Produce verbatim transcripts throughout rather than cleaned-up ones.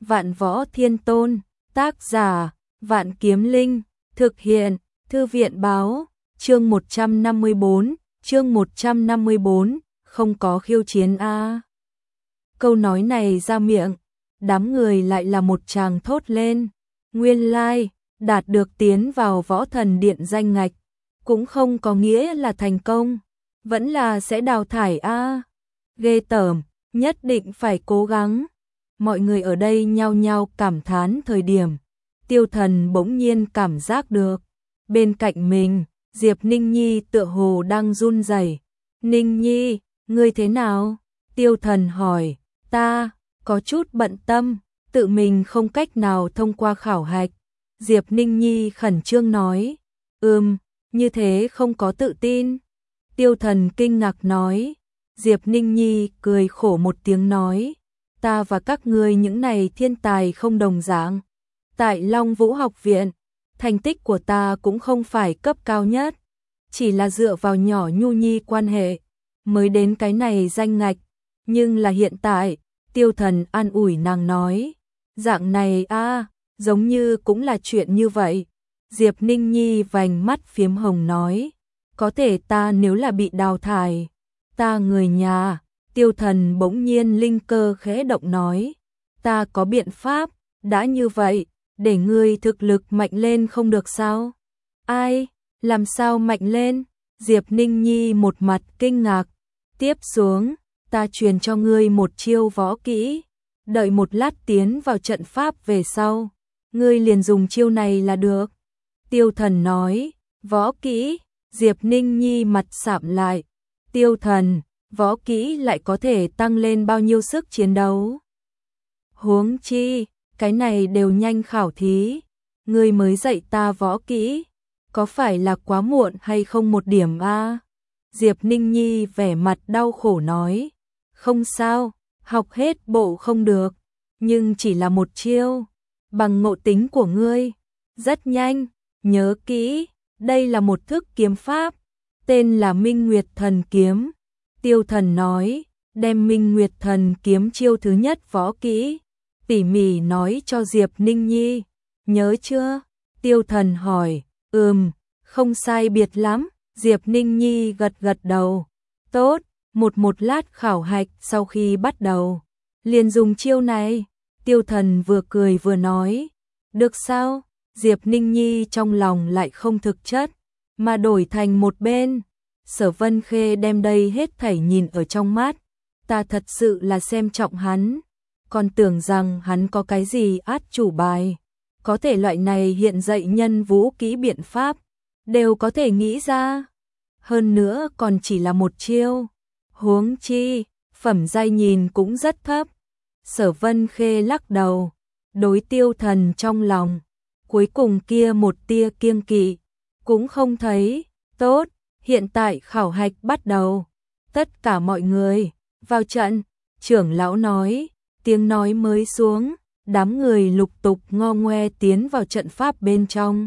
Vạn Võ Thiên Tôn, tác giả, Vạn Kiếm Linh, thực hiện, Thư viện báo, chương một trăm năm mươi bốn, chương một trăm năm mươi bốn, không có khiêu chiến a. Câu nói này ra miệng, đám người lại là một tràng thốt lên, nguyên lai, đạt được tiến vào Võ Thần Điện danh ngạch, cũng không có nghĩa là thành công, vẫn là sẽ đào thải a. Ghê tởm, nhất định phải cố gắng. Mọi người ở đây nhao nhao cảm thán thời điểm, Tiêu Thần bỗng nhiên cảm giác được, bên cạnh mình, Diệp Ninh Nhi tựa hồ đang run rẩy. Ninh Nhi, ngươi thế nào? Tiêu Thần hỏi, ta, có chút bận tâm, tự mình không cách nào thông qua khảo hạch. Diệp Ninh Nhi khẩn trương nói, ừm, như thế không có tự tin. Tiêu Thần kinh ngạc nói, Diệp Ninh Nhi cười khổ một tiếng nói, ta và các ngươi những này thiên tài không đồng dạng. Tại Long Vũ học viện, thành tích của ta cũng không phải cấp cao nhất, chỉ là dựa vào nhỏ nhu nhi quan hệ, mới đến cái này danh ngạch. Nhưng là hiện tại, Tiêu Thần an ủi nàng nói, dạng này a, giống như cũng là chuyện như vậy. Diệp Ninh Nhi vành mắt phiếm hồng nói, có thể ta nếu là bị đào thải, ta người nhà. Tiêu Thần bỗng nhiên linh cơ khẽ động nói, ta có biện pháp, đã như vậy, để ngươi thực lực mạnh lên không được sao? Ai, làm sao mạnh lên? Diệp Ninh Nhi một mặt kinh ngạc, tiếp xuống, ta truyền cho ngươi một chiêu võ kỹ, đợi một lát tiến vào trận pháp về sau, ngươi liền dùng chiêu này là được. Tiêu Thần nói, võ kỹ, Diệp Ninh Nhi mặt sạm lại, Tiêu Thần, võ kỹ lại có thể tăng lên bao nhiêu sức chiến đấu? Huống chi, cái này đều nhanh khảo thí, ngươi mới dạy ta võ kỹ, có phải là quá muộn hay không một điểm a? Diệp Ninh Nhi vẻ mặt đau khổ nói, không sao, học hết bộ không được, nhưng chỉ là một chiêu, bằng ngộ tính của ngươi, rất nhanh, nhớ kỹ, đây là một thức kiếm pháp, tên là Minh Nguyệt Thần Kiếm. Tiêu Thần nói, đem Minh Nguyệt Thần Kiếm chiêu thứ nhất võ kỹ, tỉ mỉ nói cho Diệp Ninh Nhi, nhớ chưa? Tiêu Thần hỏi, ừm, không sai biệt lắm. Diệp Ninh Nhi gật gật đầu, tốt, một một lát khảo hạch sau khi bắt đầu, liền dùng chiêu này. Tiêu Thần vừa cười vừa nói, được sao? Diệp Ninh Nhi trong lòng lại không thực chất, mà đổi thành một bên. Sở Vân Khê đem đây hết thảy nhìn ở trong mắt, ta thật sự là xem trọng hắn, còn tưởng rằng hắn có cái gì át chủ bài, có thể loại này hiện dạy nhân vũ kỹ biện pháp, đều có thể nghĩ ra, hơn nữa còn chỉ là một chiêu, huống chi, phẩm giai nhìn cũng rất thấp. Sở Vân Khê lắc đầu, đối Tiêu Thần trong lòng, cuối cùng kia một tia kiêng kỵ, cũng không thấy. Tốt, hiện tại khảo hạch bắt đầu, tất cả mọi người, vào trận. Trưởng lão nói, tiếng nói mới xuống, đám người lục tục ngo ngoe tiến vào trận pháp bên trong.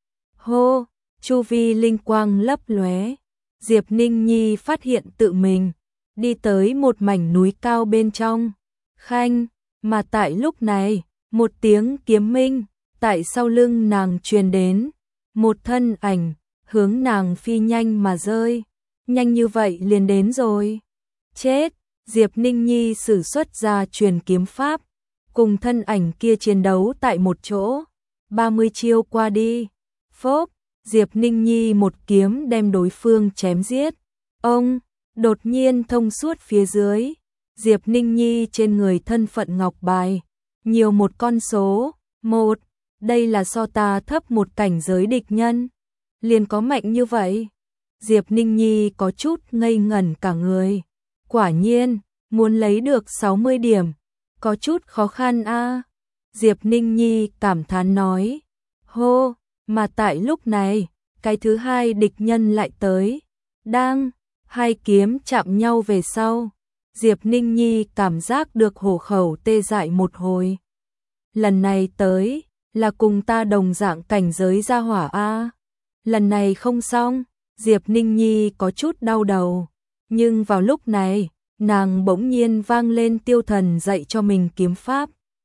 Hô, chu vi linh quang lấp lóe, Diệp Ninh Nhi phát hiện tự mình, đi tới một mảnh núi cao bên trong, khanh, mà tại lúc này, một tiếng kiếm minh, tại sau lưng nàng truyền đến, một thân ảnh, hướng nàng phi nhanh mà rơi, nhanh như vậy liền đến rồi. Chết, Diệp Ninh Nhi sử xuất ra truyền kiếm pháp, cùng thân ảnh kia chiến đấu tại một chỗ, ba mươi chiêu qua đi, phốp, Diệp Ninh Nhi một kiếm đem đối phương chém giết. Ông, đột nhiên thông suốt phía dưới, Diệp Ninh Nhi trên người thân phận ngọc bài, nhiều một con số, một, đây là so ta thấp một cảnh giới địch nhân, liền có mạnh như vậy. Diệp Ninh Nhi có chút ngây ngẩn cả người, quả nhiên, muốn lấy được sáu mươi điểm, có chút khó khăn a. Diệp Ninh Nhi cảm thán nói, hô, mà tại lúc này, cái thứ hai địch nhân lại tới, đang, hai kiếm chạm nhau về sau, Diệp Ninh Nhi cảm giác được hổ khẩu tê dại một hồi. Lần này tới, là cùng ta đồng dạng cảnh giới gia hỏa a. Lần này không xong, Diệp Ninh Nhi có chút đau đầu, nhưng vào lúc này, nàng bỗng nhiên vang lên Tiêu Thần dạy cho mình kiếm pháp.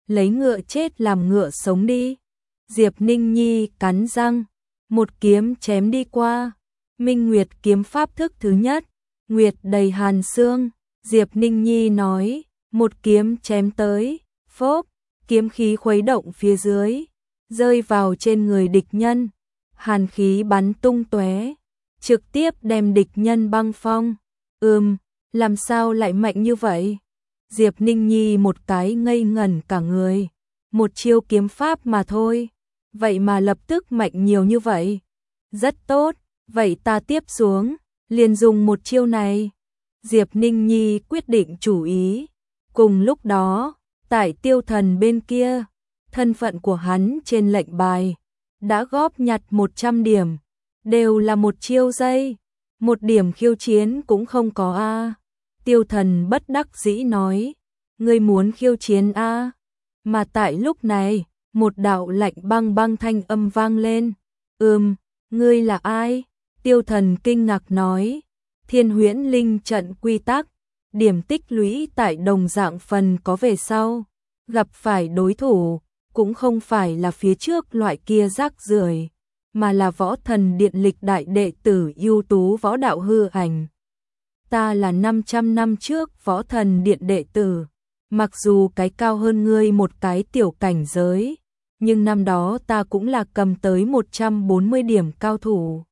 lấy ngựa chết làm ngựa sống đi. Diệp Ninh Nhi cắn răng, một kiếm chém đi qua. Minh Nguyệt kiếm pháp thức thứ nhất, Nguyệt đầy hàn xương. Diệp Ninh Nhi nói, một kiếm chém tới, phốp, kiếm khí khuấy động phía dưới, rơi vào trên người địch nhân, hàn khí bắn tung tóe, trực tiếp đem địch nhân băng phong. Ừm, làm sao lại mạnh như vậy? Diệp Ninh Nhi một cái ngây ngẩn cả người, một chiêu kiếm pháp mà thôi, vậy mà lập tức mạnh nhiều như vậy. Rất tốt, vậy ta tiếp xuống, liền dùng một chiêu này. Diệp Ninh Nhi quyết định chủ ý. Cùng lúc đó, tại Tiêu Thần bên kia, thân phận của hắn trên lệnh bài đã góp nhặt một trăm điểm, đều là một chiêu giây, một điểm khiêu chiến cũng không có a. Tiêu Thần bất đắc dĩ nói, ngươi muốn khiêu chiến a? Mà tại lúc này, một đạo lạnh băng băng thanh âm vang lên. Ừm, ngươi là ai? Tiêu Thần kinh ngạc nói, Thiên Huyễn Linh trận quy tắc, điểm tích lũy tại đồng dạng phần có về sau, gặp phải đối thủ, cũng không phải là phía trước loại kia rác rưởi, mà là Võ Thần Điện lịch đại đệ tử ưu tú võ đạo hư ảnh. Ta là năm trăm năm trước Võ Thần Điện đệ tử, mặc dù cái cao hơn ngươi một cái tiểu cảnh giới, nhưng năm đó ta cũng là cầm tới một trăm bốn mươi điểm cao thủ.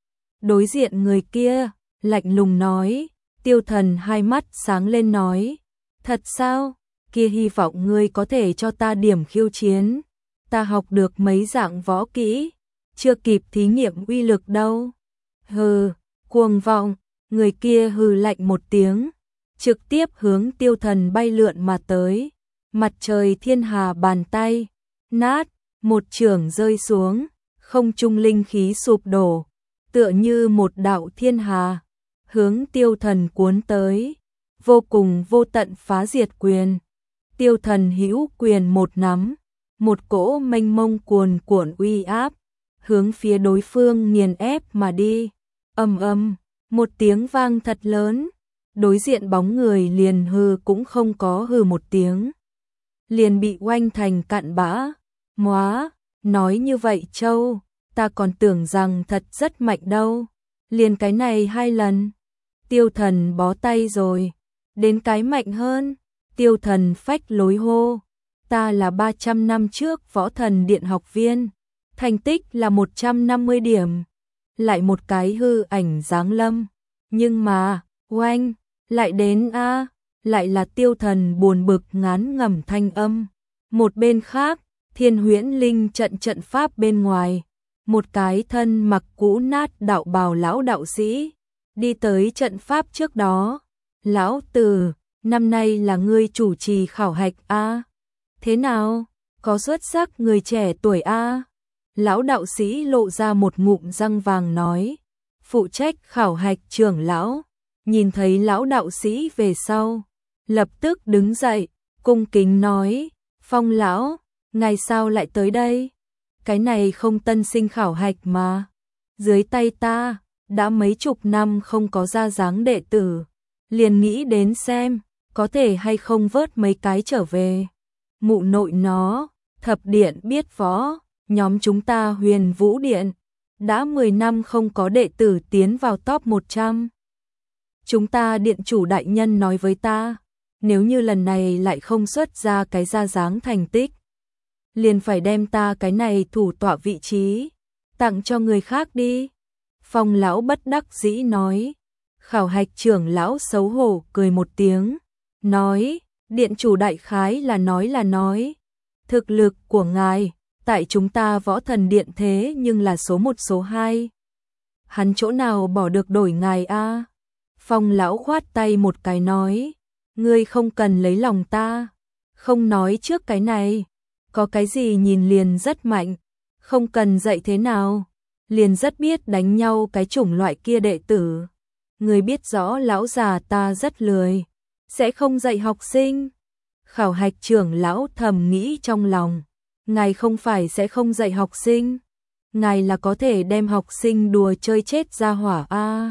Đối diện người kia, lạnh lùng nói. Tiêu Thần hai mắt sáng lên nói, thật sao? Kia hy vọng ngươi có thể cho ta điểm khiêu chiến. Ta học được mấy dạng võ kỹ, chưa kịp thí nghiệm uy lực đâu. Hừ, cuồng vọng, người kia hừ lạnh một tiếng, trực tiếp hướng Tiêu Thần bay lượn mà tới. Mặt trời thiên hà bàn tay, nát, một chưởng rơi xuống, không trung linh khí sụp đổ, tựa như một đạo thiên hà, hướng Tiêu Thần cuốn tới, vô cùng vô tận phá diệt quyền. Tiêu Thần hữu quyền một nắm, một cỗ mênh mông cuồn cuộn uy áp, hướng phía đối phương nghiền ép mà đi. Ầm ầm, một tiếng vang thật lớn, đối diện bóng người liền hừ cũng không có hừ một tiếng, liền bị oanh thành cặn bã. Móa, nói như vậy Châu, ta còn tưởng rằng thật rất mạnh đâu, liền cái này hai lần. Tiêu Thần bó tay rồi, đến cái mạnh hơn. Tiêu Thần phách lối hô, ta là ba trăm năm trước Võ Thần Điện học viên, thành tích là một trăm năm mươi điểm. Lại một cái hư ảnh giáng lâm, nhưng mà, oanh, lại đến a, lại là Tiêu Thần buồn bực ngán ngẩm thanh âm. Một bên khác, Thiên Huyễn Linh trận trận pháp bên ngoài, một cái thân mặc cũ nát đạo bào lão đạo sĩ đi tới trận pháp trước đó. Lão Tử, năm nay là ngươi chủ trì khảo hạch a? Thế nào, có xuất sắc người trẻ tuổi a? Lão đạo sĩ lộ ra một ngụm răng vàng nói. Phụ trách khảo hạch trưởng lão nhìn thấy lão đạo sĩ về sau, lập tức đứng dậy, cung kính nói, Phong lão, ngày sao lại tới đây? Cái này không tân sinh khảo hạch mà, dưới tay ta đã mấy chục năm không có ra dáng đệ tử, liền nghĩ đến xem có thể hay không vớt mấy cái trở về. Mụ nội nó, thập điện biết võ, nhóm chúng ta Huyền Vũ Điện đã mười năm không có đệ tử tiến vào top một trăm. Chúng ta điện chủ đại nhân nói với ta, nếu như lần này lại không xuất ra cái ra dáng thành tích, liền phải đem ta cái này thủ tọa vị trí tặng cho người khác đi. Phong lão bất đắc dĩ nói. Khảo hạch trưởng lão xấu hổ cười một tiếng, nói, điện chủ đại khái là nói là nói, thực lực của ngài tại chúng ta Võ Thần Điện thế nhưng là số một số hai. Hắn chỗ nào bỏ được đổi ngài a? Phong lão khoát tay một cái nói, ngươi không cần lấy lòng ta, không nói trước cái này, có cái gì nhìn liền rất mạnh, không cần dạy thế nào, liền rất biết đánh nhau cái chủng loại kia đệ tử. Ngươi biết rõ lão già ta rất lười, sẽ không dạy học sinh. Khảo hạch trưởng lão thầm nghĩ trong lòng, ngài không phải sẽ không dạy học sinh, ngài là có thể đem học sinh đùa chơi chết ra hỏa a.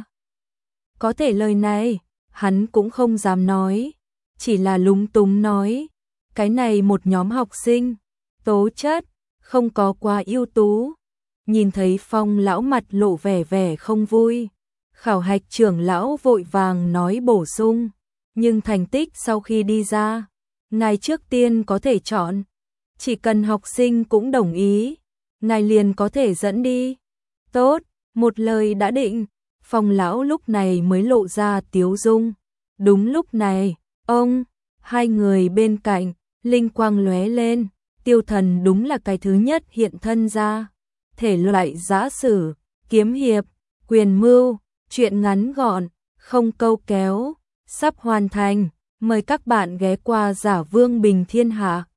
Có thể lời này, hắn cũng không dám nói, chỉ là lúng túng nói, cái này một nhóm học sinh, tố chất, không có quá ưu tú. Nhìn thấy Phong lão mặt lộ vẻ vẻ không vui. Khảo hạch trưởng lão vội vàng nói bổ sung. Nhưng thành tích sau khi đi ra, ngài trước tiên có thể chọn. Chỉ cần học sinh cũng đồng ý, ngài liền có thể dẫn đi. Tốt, một lời đã định. Phong lão lúc này mới lộ ra tiếu dung. Đúng lúc này, ông, hai người bên cạnh, linh quang lóe lên. Tiêu Thần đúng là cái thứ nhất hiện thân ra. Thể loại giã sử, kiếm hiệp, quyền mưu, truyện ngắn gọn, không câu kéo, sắp hoàn thành. Mời các bạn ghé qua Giả Vương Bình Thiên Hạ.